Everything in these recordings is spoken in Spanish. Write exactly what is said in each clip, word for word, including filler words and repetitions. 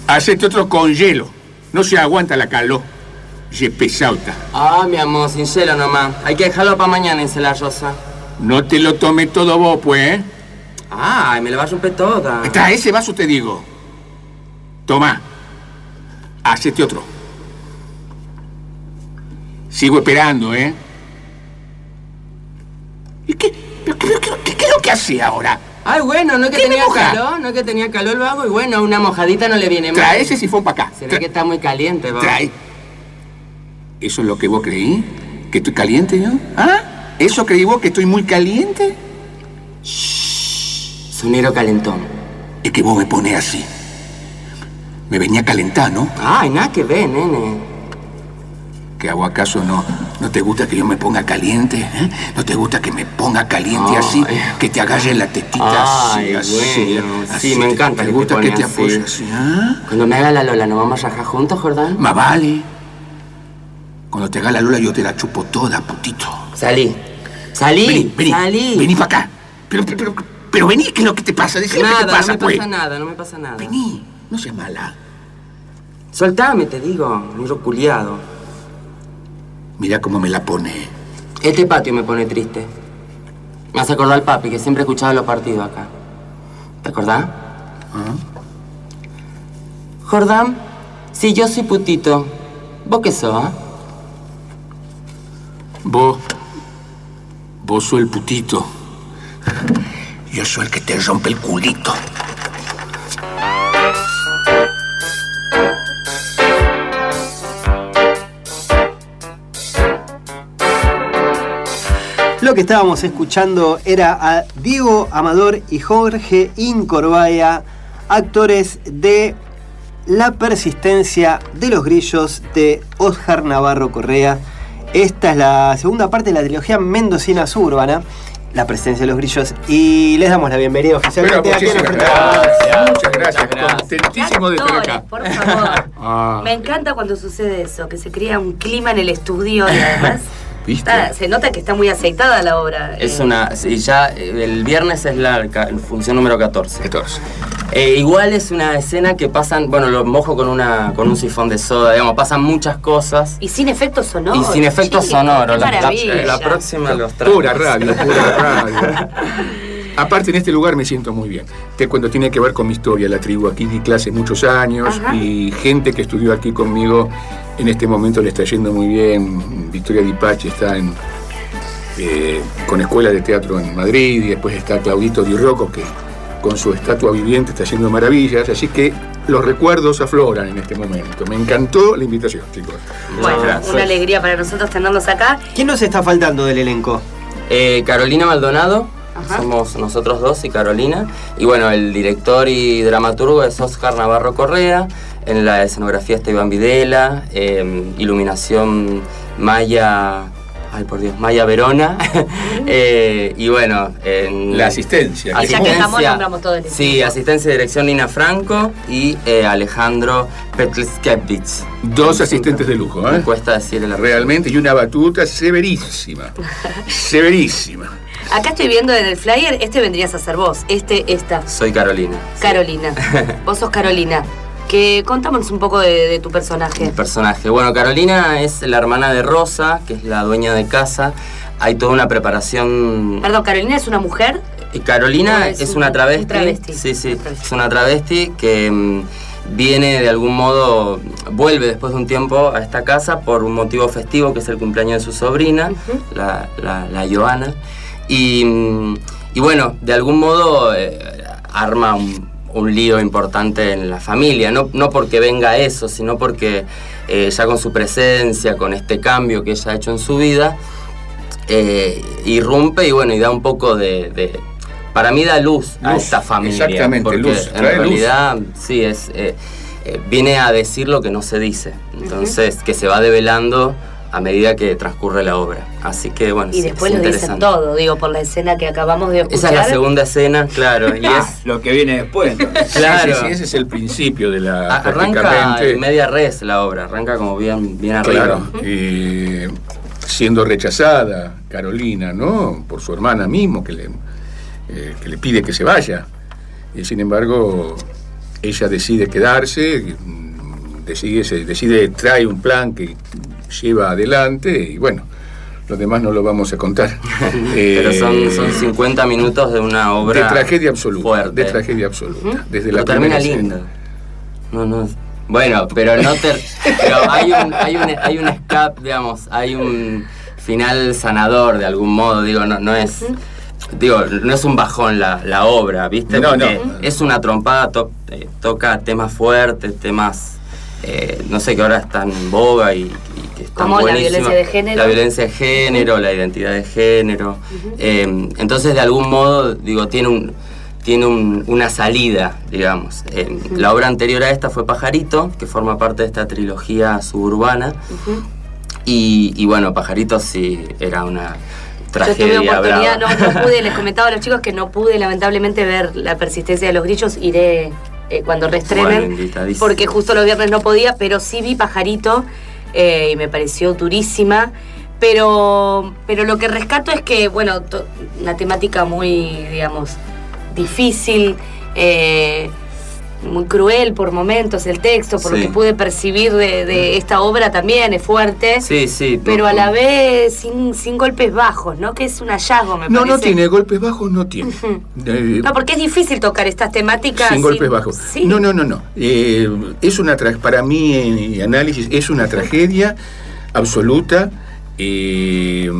Hacete otro con hielo. No se aguanta la calor. Y es pesauta. Ah, mi amor, sin hielo nomás. Hay que dejarlo para mañana, la rosa. No te lo tomes todo vos, pues, ¿eh? Ay, me lo va a romper toda. Trae ese vaso, te digo. Toma. Hacete otro. Sigo esperando, ¿eh? ¿Y qué? ¿Qué, qué, qué, qué es lo que hace ahora? Ay, bueno, no es que tenía calor, no es que tenía calor, lo hago y bueno, una mojadita no le viene mal. Trae ese sifón para acá. Se ve que está muy caliente, va. Trae. ¿Eso es lo que vos creí? ¿Que estoy caliente yo? ¿Ah? ¿Eso creí vos que estoy muy caliente? Shhh, sonero calentón. Es que vos me pones así. Me venía a calentar, ¿no? Ay, nada que ver, nene. ¿Que hago acaso no, no te gusta que yo me ponga caliente? ¿Eh? ¿No te gusta que me ponga caliente? Ay, así? Que te agarre la tetita ay, así, así, bueno, así. Sí, me encanta. ¿Te que gusta te que te así. apoye así? ¿Ah? Cuando me haga la Lola, ¿nos vamos a rajar juntos, Jordán? Más vale. Cuando te haga la Lola, yo te la chupo toda, putito. Salí. Salí. Vení, vení. Salí. Vení para acá. Pero, pero, pero, pero vení, ¿qué es lo que te pasa? Decime nada, qué te pasa, no me pues. pasa nada, no me pasa nada. Vení, no seas mala. Soltame, te digo, negro culiado. Mira cómo me la pone. Este patio me pone triste. Me hace acordar al papi, que siempre escuchaba los partidos acá. ¿Te acordás? ¿Ah? Jordán, si yo soy putito, ¿vos qué sos? ¿Eh? Vos... Vos sos el putito. Yo soy el que te rompe el culito. Lo que estábamos escuchando era a Diego Amador y Jorge Incorbaya, actores de La persistencia de los grillos de Óscar Navarro Correa. Esta es la segunda parte de la trilogía mendocina suburbana, La persistencia de los grillos, y les damos la bienvenida oficialmente. Pero muchísimas gracias, muchas gracias, contentísimo de estar acá. Por favor. Ah. Me encanta cuando sucede eso, que se crea un clima en el estudio y además ¿Viste? está, se nota que está muy aceitada la obra. Es eh. una... Y ya el viernes es la ca- función número catorce. catorce. Eh, igual es una escena que pasan... Bueno, lo mojo con una con un sifón de soda, digamos, pasan muchas cosas. Y sin efectos sonoros. Y sin efectos chicos, sonoros. qué La, la, maravilla. la próxima los traigo. Pura radio, pura radio. Aparte, en este lugar me siento muy bien. Te cuento, tiene que ver con mi historia. La tribu aquí di clase muchos años. Ajá. Y gente que estudió aquí conmigo en este momento le está yendo muy bien. Victoria Di Pachi está en, eh, con escuela de teatro en Madrid, y después está Claudito Di Rocco, que con su estatua viviente está haciendo maravillas. Así que los recuerdos afloran en este momento. Me encantó la invitación, chicos. Bueno, Gracias. una alegría para nosotros tenerlos acá. ¿Quién nos está faltando del elenco? Eh, Carolina Maldonado, Ajá. somos nosotros dos y Carolina. Y bueno, el director y dramaturgo es Óscar Navarro Correa. En la escenografía está Iván Videla. Eh, iluminación Maya... Ay, por Dios, Maya Verona. eh, y bueno, en La asistencia. Y ya que estamos, nombramos todo el equipo. Sí, asistencia y dirección Nina Franco y eh, Alejandro Petlskevich. Dos asistentes de lujo, Me ¿eh? cuesta decir el Realmente, y una batuta severísima. Severísima. Acá estoy viendo en el flyer, este vendrías a ser vos, este, esta. Soy Carolina. Carolina. Vos sos Carolina. Que contámonos un poco de, de tu personaje. El personaje. Bueno, Carolina es la hermana de Rosa, que es la dueña de casa. Hay toda una preparación. Perdón, ¿Carolina es una mujer? Y Carolina es es, un- una travesti. un travesti. Sí, sí. Una travesti. Es una travesti que mm, viene de algún modo, vuelve después de un tiempo a esta casa por un motivo festivo, que es el cumpleaños de su sobrina, Ujú. la, la, la Joana. Y, mm, y bueno, de algún modo eh, arma un, un lío importante en la familia, no, no porque venga eso, sino porque eh, ya con su presencia, con este cambio que ella ha hecho en su vida, eh, irrumpe y bueno, y da un poco de... de para mí da luz, a Luz, esta familia. exactamente, porque luz, en trae luz. realidad, sí, es eh, eh, viene a decir lo que no se dice. Entonces, que se va develando a medida que transcurre la obra. Así que bueno, Y sí, después es lo dicen interesante. todo, digo, por la escena que acabamos de escuchar. Esa es la segunda escena, claro, y Ah, es... lo que viene después, entonces. Claro. Sí, sí, sí, ese es el principio de la... Arranca prácticamente, en media res la obra, arranca como bien, bien claro, arriba. eh, siendo rechazada Carolina, ¿no? Por su hermana mismo, que le, eh, que le pide que se vaya. Y sin embargo, ella decide quedarse, decide, se decide, trae un plan que lleva adelante y bueno, lo demás no lo vamos a contar. Pero son, son cincuenta minutos de una obra de tragedia absoluta, fuerte. de tragedia absoluta. Desde pero la termina primera lindo. escena. No, no. Bueno, pero no te, pero hay un, hay un, hay un escape, digamos, hay un final sanador de algún modo, digo, no, no es, digo, no es un bajón la, la obra, ¿viste? No, Porque no. Es una trompada, to, eh, toca temas fuertes, temas, eh, no sé, que ahora están en boga y, y que están como la buenísimos. violencia de género. La violencia de género, la identidad de género. Uh-huh. eh, entonces, de algún modo, digo, tiene un tiene un, una salida, digamos. Eh, uh-huh. La obra anterior a esta fue Pajarito, que forma parte de esta trilogía suburbana. Uh-huh. y, y bueno, Pajarito sí era una tragedia. Yo tuve oportunidad, brava. no, no pude, les comentaba a los chicos que no pude lamentablemente ver La persistencia de los grillos, iré eh, cuando reestrenen, bueno, porque justo los viernes no podía, pero sí vi Pajarito eh, y me pareció durísima. Pero, pero lo que rescato es que, bueno, to, una temática muy, digamos, difícil, eh, muy cruel por momentos el texto, por sí. lo que pude percibir de, de esta obra también es fuerte, sí, sí, pero a la vez sin, sin golpes bajos, ¿no? Que es un hallazgo, me no, parece. No, no tiene golpes bajos, no tiene. Uh-huh. eh, no, porque es difícil tocar estas temáticas sin, sin golpes bajos. Sí. No, no, no, no. Eh, es una tra- para mí, en análisis, es una tragedia absoluta, eh,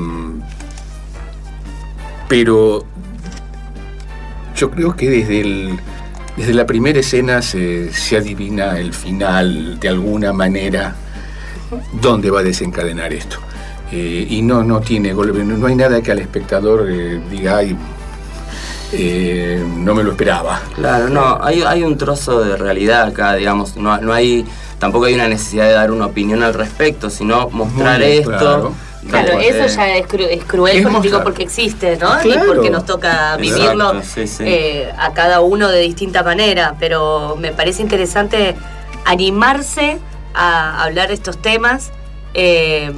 pero yo creo que desde el desde la primera escena se, se adivina el final de alguna manera, dónde va a desencadenar esto. Eh, y no, no tiene golpe, no, no hay nada que al espectador eh, diga, ay, eh, no me lo esperaba. Claro, no, hay, hay un trozo de realidad acá, digamos, no, no hay, tampoco hay una necesidad de dar una opinión al respecto, sino mostrar Muy, esto. Claro. Claro, porque eso ya es, cru- es cruel, es porque, digo, mostrar. porque existe, ¿no? Claro. Y porque nos toca vivirlo. Exacto, sí, sí. Eh, a cada uno de distinta manera, pero me parece interesante animarse a hablar de estos temas eh,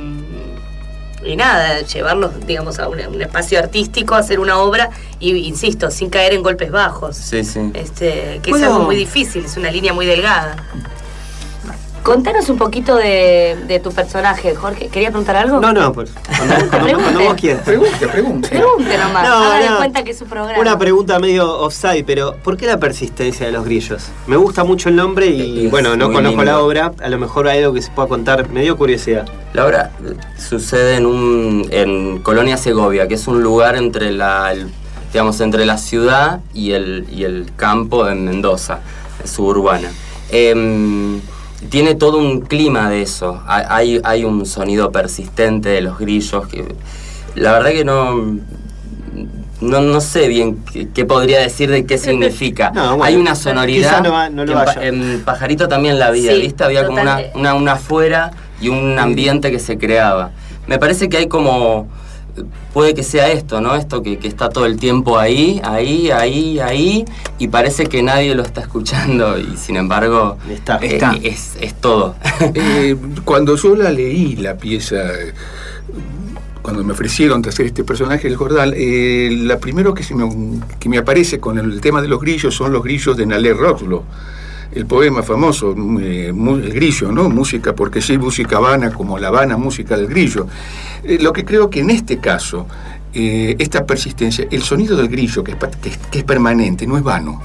y nada, llevarlos, digamos, a un, un espacio artístico, hacer una obra y, insisto, sin caer en golpes bajos. Sí, sí. Este, que ¿Puedo? es algo muy difícil, es una línea muy delgada. Contanos un poquito de, de tu personaje, Jorge. ¿Querías preguntar algo? No, no, pues cuando, cuando, cuando vos quieras. Pregunte, pregunte. Pregunte nomás, No, hagan no. cuenta que es su programa. Una pregunta medio offside, pero ¿por qué La persistencia de los grillos? Me gusta mucho el nombre y Es bueno, no muy conozco lindo. la obra, a lo mejor hay algo que se pueda contar, me dio curiosidad. La obra sucede en un en Colonia Segovia, que es un lugar entre la el- digamos entre la ciudad y el y el campo en Mendoza, suburbana. Em, tiene todo un clima de eso. Hay hay un sonido persistente de los grillos que la verdad que no no, no sé bien qué, qué podría decir de qué significa. No, bueno, hay una sonoridad. quizá no va- no lo en, Pa- haya. en Pajarito también la había, Sí, ¿viste? Había como una, totalmente. una, una afuera y un ambiente que se creaba. Me parece que hay como, puede que sea esto, ¿no? Esto que, que está todo el tiempo ahí, ahí, ahí, ahí, y parece que nadie lo está escuchando y sin embargo Está. eh, Está. Es, es todo. Eh, cuando yo la leí, la pieza, eh, cuando me ofrecieron hacer este personaje del Jordal, eh, la primero que, se me, que me aparece con el tema de los grillos son los grillos de Nalé Roxlo, el poema famoso, eh, mu- el grillo, ¿no? Música porque sí, música Habana, como La Habana, música del grillo. Eh, lo que creo que en este caso, eh, esta persistencia, el sonido del grillo, que es, pa- que es, que es permanente, no es vano.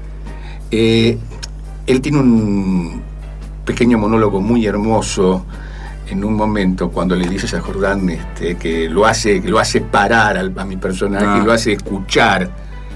Eh, él tiene un pequeño monólogo muy hermoso en un momento cuando le dices a Jordán este, que lo hace, que lo hace parar al, a mi personaje, Ah. lo hace escuchar.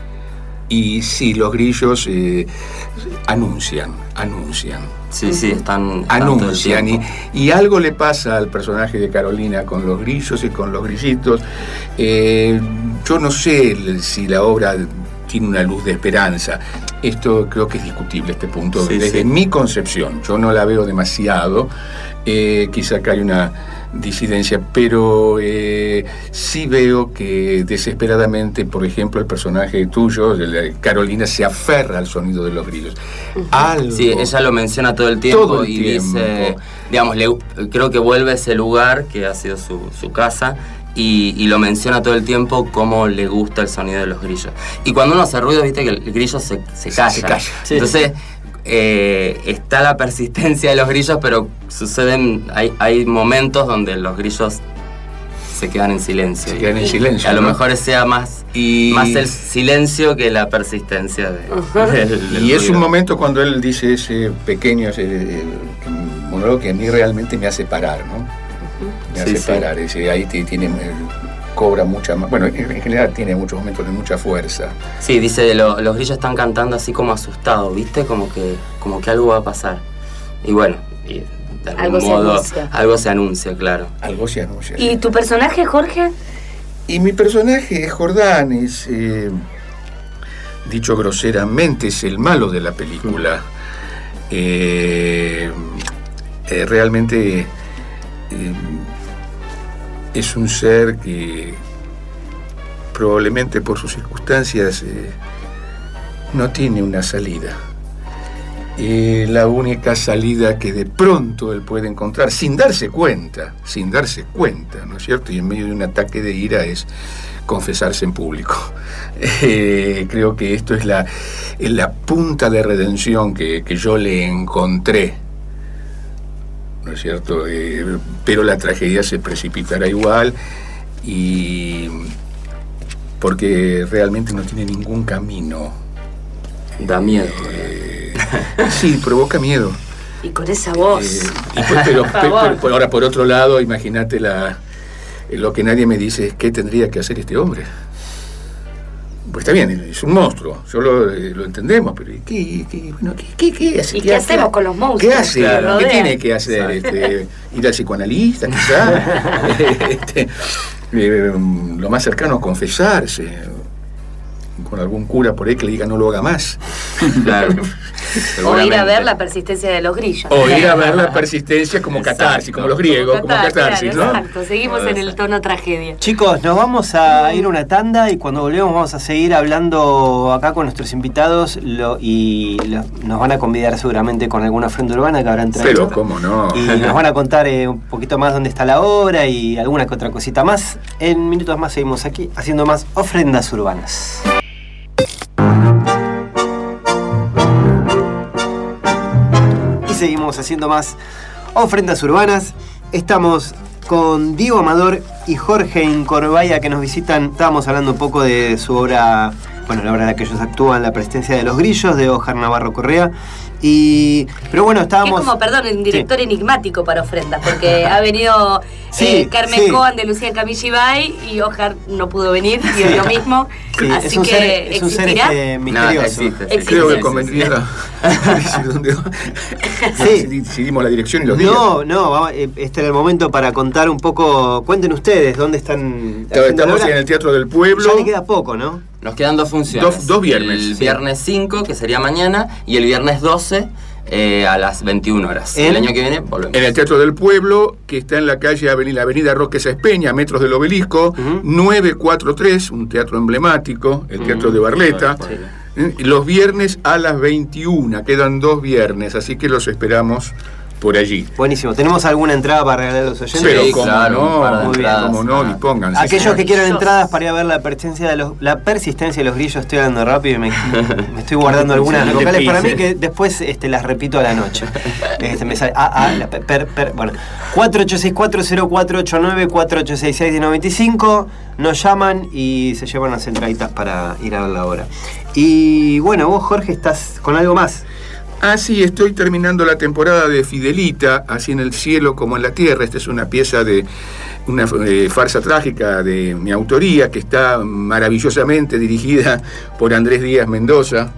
Y sí, los grillos eh, anuncian, anuncian, Sí, sí, están, están todo el anuncian. Y, tiempo. y algo le pasa al personaje de Carolina con los grillos y con los grillitos. Eh, yo no sé si la obra tiene una luz de esperanza. Esto creo que es discutible, este punto, Sí, desde sí. mi concepción. Yo no la veo demasiado. Eh, quizá acá hay una disidencia, pero eh, sí veo que desesperadamente, por ejemplo, el personaje tuyo, de la- Carolina, se aferra al sonido de los grillos. Algo. Sí, ella lo menciona todo el tiempo Todo el y tiempo. dice, digamos, le- creo que vuelve a ese lugar que ha sido su, su casa y, y lo menciona todo el tiempo cómo le gusta el sonido de los grillos. Y cuando uno hace ruido, viste que el grillo se, se calla. se calla. Sí. Entonces, eh, está la persistencia de los grillos, pero suceden, hay, hay momentos donde los grillos se quedan en silencio. Se quedan en silencio. A lo ¿no? mejor sea más, y... más el silencio que la persistencia de, uh-huh. del, del Y es ruido. un momento cuando él dice ese pequeño ese, el, monólogo que a mí realmente me hace parar, ¿no? Uh-huh. Me hace sí, parar. Sí. Ese, ahí te, tiene, cobra mucha más. Bueno, en general tiene muchos momentos de mucha fuerza. Sí, dice, lo, los grillos están cantando así como asustados, ¿viste? Como que, como que algo va a pasar. Y bueno, y de algún algo modo, se anuncia. algo se anuncia, claro. Algo se anuncia. ¿Y sí. tu personaje, Jorge? Y mi personaje es Jordán, es, eh, dicho groseramente, es el malo de la película. Eh, eh, realmente eh, es un ser que probablemente por sus circunstancias eh, no tiene una salida. Eh, la única salida que de pronto él puede encontrar, sin darse cuenta, sin darse cuenta, ¿no es cierto? Y en medio de un ataque de ira es confesarse en público. Eh, creo que esto es la, es la punta de redención que, que yo le encontré, ¿no es cierto? Eh, pero la tragedia se precipitará igual, y porque realmente no tiene ningún camino. Da miedo. Eh, sí, provoca miedo. Y con esa voz. Eh, y pues, pero, Por pero, favor. pero ahora, por otro lado, imagínate la, lo que nadie me dice es qué tendría que hacer este hombre. Pues está bien, es un monstruo, solo eh, lo entendemos, pero ¿qué, qué, bueno, ¿qué, qué, qué hace? ¿Y qué hacemos con los monstruos ¿Qué hace? que lo ¿Qué rodean? tiene que hacer? Este, ¿Ir al psicoanalista, quizá? este, eh, lo más cercano a confesarse, con algún cura por ahí que le diga no lo haga más. Claro. O ir a ver la persistencia de los grillos. O ir a ver la persistencia como catarsis, como los griegos, como Catar- catarsis, claro, ¿no? Exacto, seguimos en el tono tragedia. Chicos, nos vamos a ir a una tanda y cuando volvemos vamos a seguir hablando acá con nuestros invitados lo, y lo- nos van a convidar seguramente con alguna ofrenda urbana que habrán traído. Pero cómo no. Y nos van a contar eh, un poquito más dónde está la obra y alguna que otra cosita más. En minutos más seguimos aquí haciendo más ofrendas urbanas. Y seguimos haciendo más ofrendas urbanas. Estamos con Diego Amador y Jorge Incorbaya que nos visitan. Estábamos hablando un poco de su obra, bueno, la obra en la que ellos actúan, La Persistencia de los Grillos, de Óscar Navarro Correa. Y, pero bueno, Es estábamos... como, perdón, un director Sí. enigmático para ofrendas, porque ha venido Sí, eh, Carmen sí. Coan de Lucía Camillibay y Ojar no pudo venir, y es lo mismo. Sí, Así es un que ser, es un ser existirá. este, misterioso. No, existe, existe. Existe. Creo que Sí, convendría decir dónde Sí. decidimos la dirección y los días. No, no, vamos, eh, este era el momento para contar un poco. Cuenten ustedes dónde están. haciendo la Estamos obra. en el Teatro del Pueblo. Ya le queda poco, ¿no? Nos quedan dos funciones. Dos- dos viernes, El sí. viernes cinco, que sería mañana, y el viernes doce eh, a las veintiuna horas. ¿En? El año que viene volvemos. En el Teatro del Pueblo, que está en la calle Avenida, la Avenida Roque Sáenz Peña, metros del Obelisco, Ujú. nueve cuatro tres, un teatro emblemático, el Teatro de Barleta. Sí. ¿Eh? Los viernes a las veintiuna, quedan dos viernes, así que los esperamos por allí. Buenísimo. ¿Tenemos alguna entrada para regalar a los oyentes? Pero Sí, como claro, un par de no, muy bien, entradas. como no, Ah. dispónganse. Aquellos que quieran Maravilloso. entradas para ir a ver la persistencia de los, la persistencia de los grillos, estoy hablando rápido y me, me estoy guardando algunas No te locales para mí pises. que después este, las repito a la noche. Este, me sale, ah, ah, la per, per, per- bueno, cuatro ocho seis cuatro cero cuatro ocho nueve, cuatro ocho seis seis nueve cinco, nos llaman y se llevan las entraditas para ir a ver la obra. Y bueno, vos Jorge estás con algo más. Ah, sí, estoy terminando la temporada de Fidelita, así en el cielo como en la tierra. Esta es una pieza de una eh, farsa trágica de mi autoría, que está maravillosamente dirigida por Andrés Díaz Mendoza.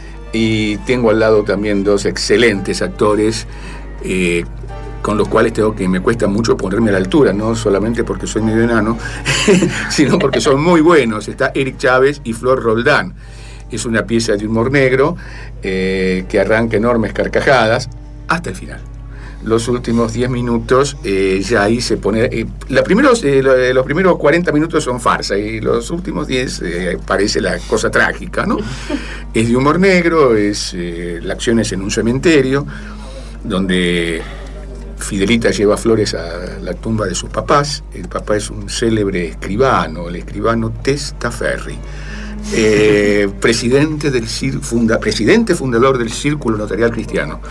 Y tengo al lado también dos excelentes actores, eh, con los cuales tengo que me cuesta mucho ponerme a la altura, no solamente porque soy medio enano, sino porque son muy buenos. Está Eric Chávez y Flor Roldán. Es una pieza de humor negro eh, que arranca enormes carcajadas hasta el final. Los últimos diez minutos eh, ya ahí se pone... Eh, la primeros, eh, lo- los primeros cuarenta minutos son farsa y los últimos diez eh, parece la cosa trágica, ¿no? Es de humor negro, es, eh, la acción es en un cementerio donde Fidelita lleva flores a la tumba de sus papás. El papá es un célebre escribano, el escribano Testaferri. eh, presidente, del cir- funda, presidente fundador del Círculo Notarial Cristiano.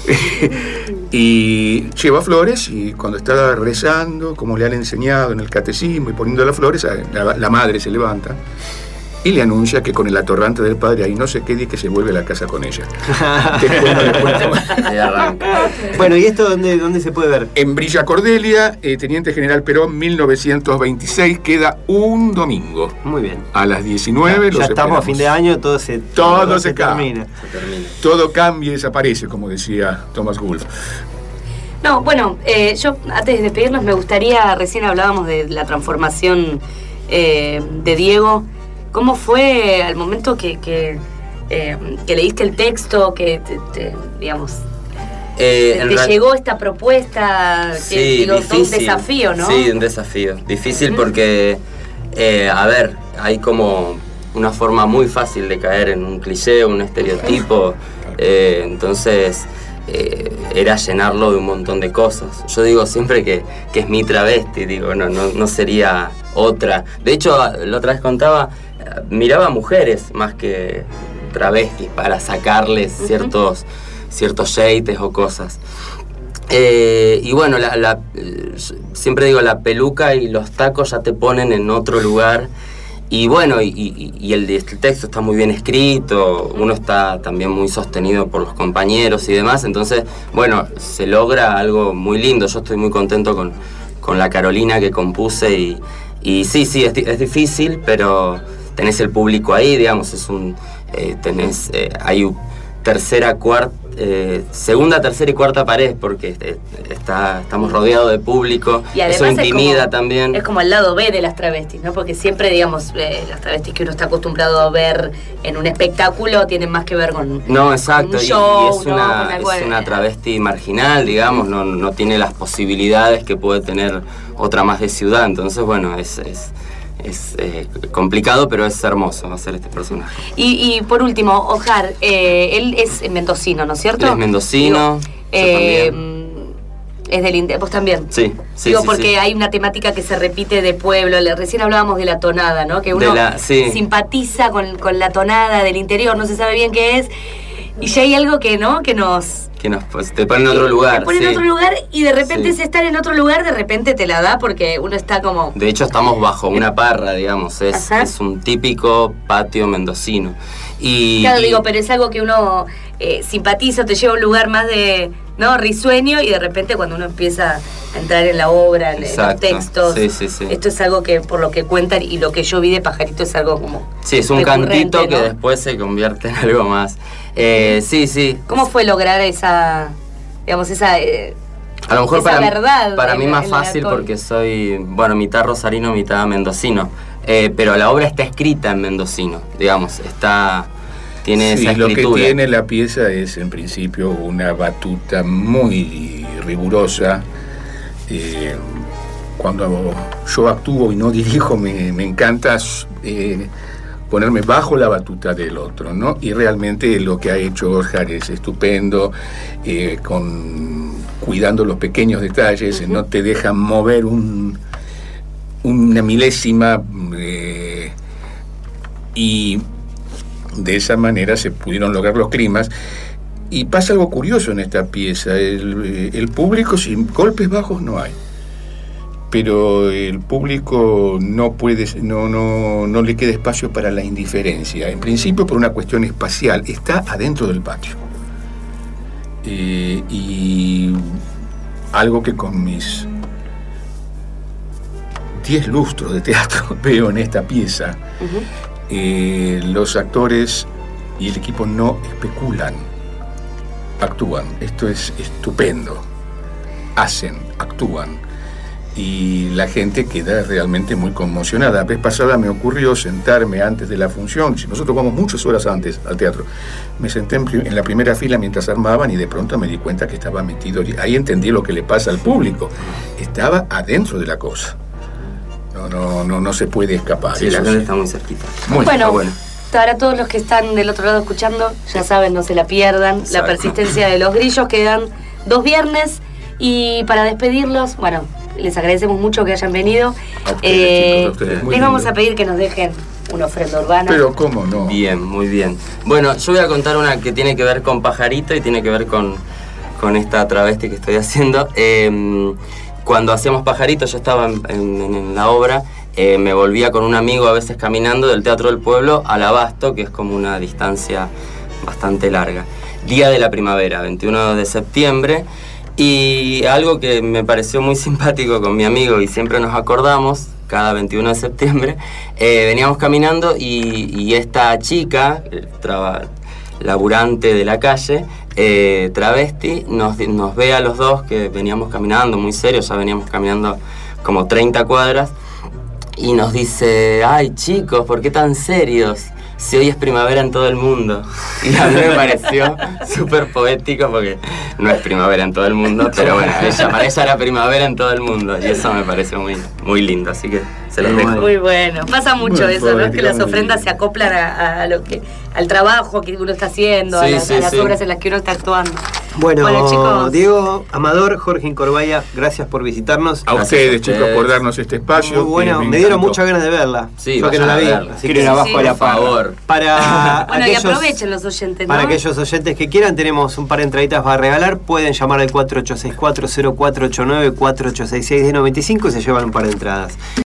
Y lleva flores y cuando está rezando, como le han enseñado en el catecismo y poniendo las flores, la, la madre se levanta y le anuncia que con el atorrante del padre ahí no se quede y que se vuelve a la casa con ella. Después no le cuento más. Bueno, ¿y esto dónde, dónde se puede ver? En Villa Cordelia, eh, Teniente General Perón, mil novecientos veintiséis, queda un domingo. Muy bien. A las diecinueve. Ya los estamos esperamos. a fin de año, todo se, Todo todo se se cae. termina. Se termina. Todo cambia y desaparece, como decía Thomas Wolfe. No, bueno, eh, yo antes de despedirnos me gustaría, recién hablábamos de la transformación eh, de Diego. ¿Cómo fue al momento que, que, eh, que leíste el texto, que te, te, digamos, Eh, te, te llegó esta propuesta? Que, Sí, digo, todo un difícil. desafío, ¿no? Sí, un desafío. Difícil Ujú. porque, eh, a ver, hay como una forma muy fácil de caer en un cliché, un estereotipo. Eh, entonces, eh, era llenarlo de un montón de cosas. Yo digo siempre que, que es mi travesti, digo, no, no, no sería otra. De hecho, la otra vez contaba, miraba mujeres más que travestis para sacarles Ujú. ciertos, ciertos shades o cosas. Eh, y bueno, la, la, siempre digo, la peluca y los tacos ya te ponen en otro lugar. Y bueno, y, y, y el, el texto está muy bien escrito, uno está también muy sostenido por los compañeros y demás, entonces, bueno, se logra algo muy lindo. Yo estoy muy contento con, con la Carolina que compuse y, y sí, sí, es, es difícil, pero tenés el público ahí, digamos, es un, eh, tenés, eh, hay tercera, cuarta, eh, segunda, tercera y cuarta pared, porque eh, está, estamos rodeados de público, Y además eso intimida es como, también. Es como el lado B de las travestis, ¿no? Porque siempre, digamos, eh, las travestis que uno está acostumbrado a ver en un espectáculo tienen más que ver con No, exacto, un y- show, y, es, ¿no? una, Con algo es de- una travesti marginal, digamos, no, no tiene las posibilidades que puede tener otra más de ciudad, entonces, bueno, es, es, es eh, complicado, pero es hermoso hacer este personaje. Y, y por último, Ojar, eh, él es mendocino, ¿no es cierto? Él es mendocino, yo eh, también. Es del Inte- ¿vos también? Sí, sí, Digo, sí, porque sí. hay una temática que se repite de pueblo. Le- Recién hablábamos de la tonada, ¿no? Que uno De la- sí. simpatiza con, con la tonada del interior, no se sabe bien qué es. Y ya hay algo que, ¿no? Que nos... Que nos pues, te pone en otro lugar. Te pone sí. en otro lugar y de repente Sí. ese estar en otro lugar, de repente te la da porque uno está como... De hecho, estamos bajo una parra, digamos, es, Ajá. es un típico patio mendocino. Y, Claro, y- digo, pero es algo que uno eh, simpatiza, te lleva a un lugar más de, ¿no? Risueño, y de repente cuando uno empieza a entrar en la obra, en, en los Exacto. textos, Sí, sí, sí. esto es algo que por lo que cuentan y lo que yo vi de Pajarito es algo como Sí, es un recurrente, cantito que ¿no? después se convierte en algo más. Eh, sí, sí. ¿Cómo fue lograr esa, digamos, esa... eh, A lo mejor esa para, verdad para en mí la- más en la fácil actual? porque soy, bueno, mitad rosarino, mitad mendocino. Eh, pero la obra está escrita en mendocino, digamos, está... Tiene Sí, esa lo que escritura. tiene la pieza es en principio una batuta muy rigurosa. Eh, cuando yo actúo y no dirijo, me, me encanta eh, ponerme bajo la batuta del otro, ¿no? Y realmente lo que ha hecho Ojar es estupendo, eh, con, cuidando los pequeños detalles, uh-huh. No te dejan mover un, una milésima eh, y de esa manera se pudieron lograr los climas. Y pasa algo curioso en esta pieza. El, el público, sin golpes bajos no hay. Pero el público no puede, no, no, no le queda espacio para la indiferencia. En principio por una cuestión espacial. Está adentro del patio. Eh, y algo que con mis diez lustros de teatro veo en esta pieza. Uh-huh. Eh, los actores y el equipo no especulan, actúan. Esto es estupendo. Hacen, actúan. Y la gente queda realmente muy conmocionada. La vez pasada me ocurrió sentarme antes de la función. Si nosotros vamos muchas horas antes al teatro, me senté en, en la primera fila mientras armaban y de pronto me di cuenta que estaba metido. Ahí entendí lo que le pasa al público. Estaba adentro de la cosa. No, no, no, no se puede escapar. Sí, la gente sí. Está muy cerquita. Muy bueno, bueno, para todos los que están del otro lado escuchando, ya saben, no se la pierdan. Exacto. La persistencia de los grillos, quedan dos viernes. Y para despedirlos, bueno, les agradecemos mucho que hayan venido. A ustedes, eh, chicos, a ustedes. Les vamos a pedir que nos dejen una ofrenda urbana. Pero cómo no. Bien, muy bien. Bueno, yo voy a contar una que tiene que ver con Pajarito y tiene que ver con, con esta travesti que estoy haciendo. Eh, cuando hacíamos Pajarito, yo estaba en, en, en la obra, eh, me volvía con un amigo a veces caminando del Teatro del Pueblo al Abasto, que es como una distancia bastante larga. Día de la primavera, veintiuno de septiembre, y algo que me pareció muy simpático con mi amigo y siempre nos acordamos, cada veintiuno de septiembre, eh, veníamos caminando y, y esta chica, traba, laburante de la calle, eh, travesti, nos, nos ve a los dos que veníamos caminando muy serios, ya veníamos caminando como treinta cuadras, y nos dice, ay chicos, ¿por qué tan serios? Si hoy es primavera en todo el mundo. Y a mí me pareció súper poético porque no es primavera en todo el mundo, pero bueno, ella, para ella era primavera en todo el mundo y eso me pareció muy, muy lindo, así que se los dejo. Muy bueno, pasa mucho Muy eso, ¿no? Que las muy ofrendas lindo. se acoplan a, a lo que, al trabajo que uno está haciendo, Sí, a, las, sí, a las sí. obras en las que uno está actuando. Bueno, Bueno, chicos. Diego, Amador, Jorge Incorbaya, gracias por visitarnos. A Gracias ustedes, a ustedes. chicos, por darnos este espacio. Muy bueno, que me dieron encantó. muchas ganas de verla. Sí, yo que no la vayan vi. a verla. Así Sí, que sí, abajo sí. a la Por par. favor. Para Bueno, y aquellos, aprovechen los oyentes, ¿no? para aquellos oyentes que quieran, tenemos un par de entraditas para regalar. Pueden llamar al cuatro ocho seis cuatro, cero cuatro ocho nueve, cuatro ocho seis seis, diez noventa y cinco y se llevan un par de entradas.